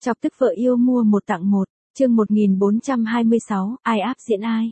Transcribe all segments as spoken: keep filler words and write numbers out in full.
Chọc tức vợ yêu mua một tặng một, chương một nghìn bốn trăm hai mươi sáu, ai áp diễn ai.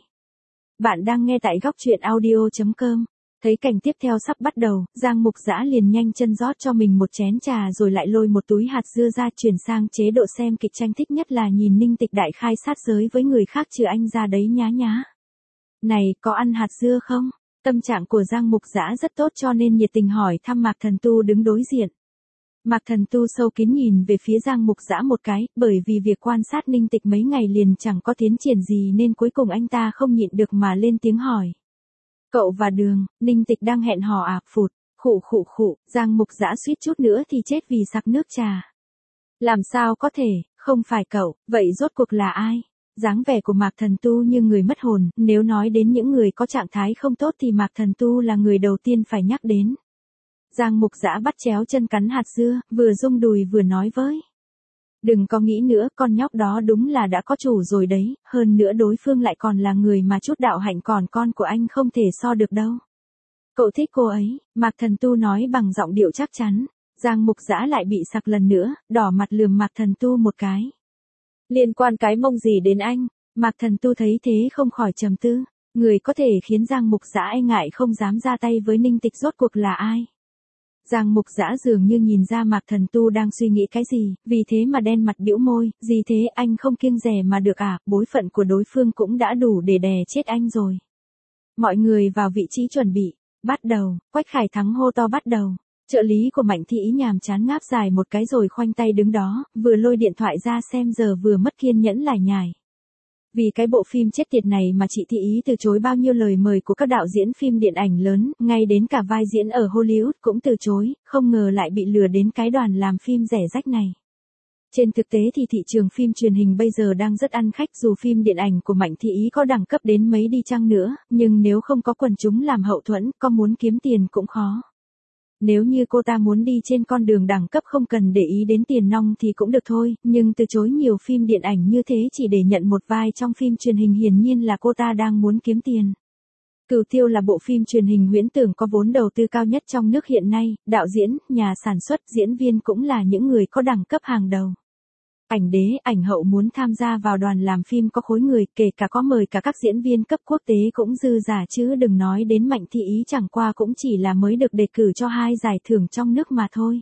Bạn đang nghe tại góc truyện audio chấm com. Thấy cảnh tiếp theo sắp bắt đầu, Giang Mục Dã liền nhanh chân rót cho mình một chén trà rồi lại lôi một túi hạt dưa ra, chuyển sang chế độ xem kịch tranh, thích nhất là nhìn Ninh Tịch đại khai sát giới với người khác trừ anh ra đấy nhá nhá. Này, có ăn hạt dưa không? Tâm trạng của Giang Mục Dã rất tốt cho nên nhiệt tình hỏi thăm Mạc Thần Tu đứng đối diện. Mạc Thần Tu sâu kín nhìn về phía Giang Mục Dã một cái, bởi vì việc quan sát Ninh Tịch mấy ngày liền chẳng có tiến triển gì nên cuối cùng anh ta không nhịn được mà lên tiếng hỏi. Cậu và Đường, Ninh Tịch đang hẹn hò à? Phụt, khụ khụ khụ, Giang Mục Dã suýt chút nữa thì chết vì sặc nước trà. Làm sao có thể, không phải cậu, vậy rốt cuộc là ai? Dáng vẻ của Mạc Thần Tu như người mất hồn, nếu nói đến những người có trạng thái không tốt thì Mạc Thần Tu là người đầu tiên phải nhắc đến. Giang Mục Dã bắt chéo chân cắn hạt dưa, vừa rung đùi vừa nói với. Đừng có nghĩ nữa, con nhóc đó đúng là đã có chủ rồi đấy, hơn nữa đối phương lại còn là người mà chút đạo hạnh còn con của anh không thể so được đâu. Cậu thích cô ấy, Mạc Thần Tu nói bằng giọng điệu chắc chắn. Giang Mục Dã lại bị sặc lần nữa, đỏ mặt lườm Mạc Thần Tu một cái. Liên quan cái mông gì đến anh? Mạc Thần Tu thấy thế không khỏi trầm tư, người có thể khiến Giang Mục Dã e ngại không dám ra tay với Ninh Tịch rốt cuộc là ai? Giang Mục Dã dường như nhìn ra Mạc Thần Tu đang suy nghĩ cái gì, vì thế mà đen mặt bĩu môi, gì thế, anh không kiêng dè mà được à, bối phận của đối phương cũng đã đủ để đè chết anh rồi. Mọi người vào vị trí chuẩn bị, bắt đầu, Quách Khải Thắng hô to bắt đầu. Trợ lý của Mạnh Thị Ý nhàm chán ngáp dài một cái rồi khoanh tay đứng đó, vừa lôi điện thoại ra xem giờ vừa mất kiên nhẫn lải nhải. Vì cái bộ phim chết tiệt này mà chị Thị Ý từ chối bao nhiêu lời mời của các đạo diễn phim điện ảnh lớn, ngay đến cả vai diễn ở Hollywood cũng từ chối, không ngờ lại bị lừa đến cái đoàn làm phim rẻ rách này. Trên thực tế thì thị trường phim truyền hình bây giờ đang rất ăn khách, dù phim điện ảnh của Mạnh Thị Ý có đẳng cấp đến mấy đi chăng nữa, nhưng nếu không có quần chúng làm hậu thuẫn, có muốn kiếm tiền cũng khó. Nếu như cô ta muốn đi trên con đường đẳng cấp không cần để ý đến tiền nong thì cũng được thôi, nhưng từ chối nhiều phim điện ảnh như thế chỉ để nhận một vai trong phim truyền hình hiển nhiên là cô ta đang muốn kiếm tiền. Cửu Tiêu là bộ phim truyền hình huyễn tưởng có vốn đầu tư cao nhất trong nước hiện nay, đạo diễn, nhà sản xuất, diễn viên cũng là những người có đẳng cấp hàng đầu. Ảnh đế, ảnh hậu muốn tham gia vào đoàn làm phim có khối người, kể cả có mời cả các diễn viên cấp quốc tế cũng dư giả chứ đừng nói đến Mạnh Thị Ý, chẳng qua cũng chỉ là mới được đề cử cho hai giải thưởng trong nước mà thôi.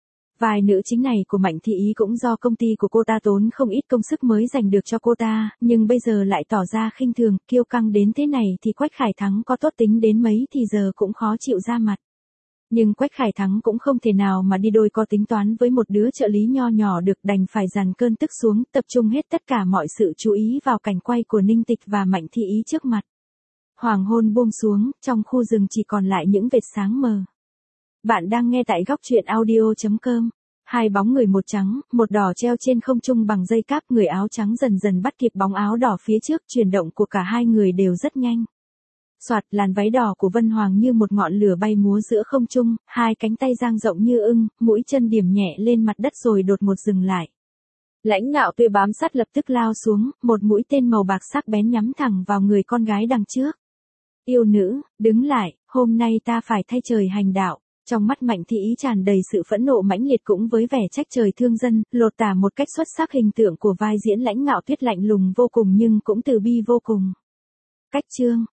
Vai nữ chính này của Mạnh Thị Ý cũng do công ty của cô ta tốn không ít công sức mới giành được cho cô ta, nhưng bây giờ lại tỏ ra khinh thường, kiêu căng đến thế này thì Quách Khải Thắng có tốt tính đến mấy thì giờ cũng khó chịu ra mặt. Nhưng Quách Khải Thắng cũng không thể nào mà đi đôi co tính toán với một đứa trợ lý nho nhỏ được, đành phải dằn cơn tức xuống, tập trung hết tất cả mọi sự chú ý vào cảnh quay của Ninh Tịch và Mạnh Thị Ý trước mặt. Hoàng hôn buông xuống, trong khu rừng chỉ còn lại những vệt sáng mờ. Bạn đang nghe tại góc truyện audio chấm com. Hai bóng người một trắng, một đỏ treo trên không trung bằng dây cáp, người áo trắng dần dần bắt kịp bóng áo đỏ phía trước, chuyển động của cả hai người đều rất nhanh. Soạt, làn váy đỏ của Vân Hoàng như một ngọn lửa bay múa giữa không trung, hai cánh tay dang rộng như ưng, mũi chân điểm nhẹ lên mặt đất rồi đột ngột dừng lại. Lãnh Ngạo Tuyết bám sát lập tức lao xuống, một mũi tên màu bạc sắc bén nhắm thẳng vào người con gái đằng trước. Yêu nữ, đứng lại, hôm nay ta phải thay trời hành đạo. Trong mắt Mạnh Thị Ý tràn đầy sự phẫn nộ mãnh liệt cũng với vẻ trách trời thương dân, lột tả một cách xuất sắc hình tượng của vai diễn Lãnh Ngạo Tuyết lạnh lùng vô cùng nhưng cũng từ bi vô cùng. Cách chương.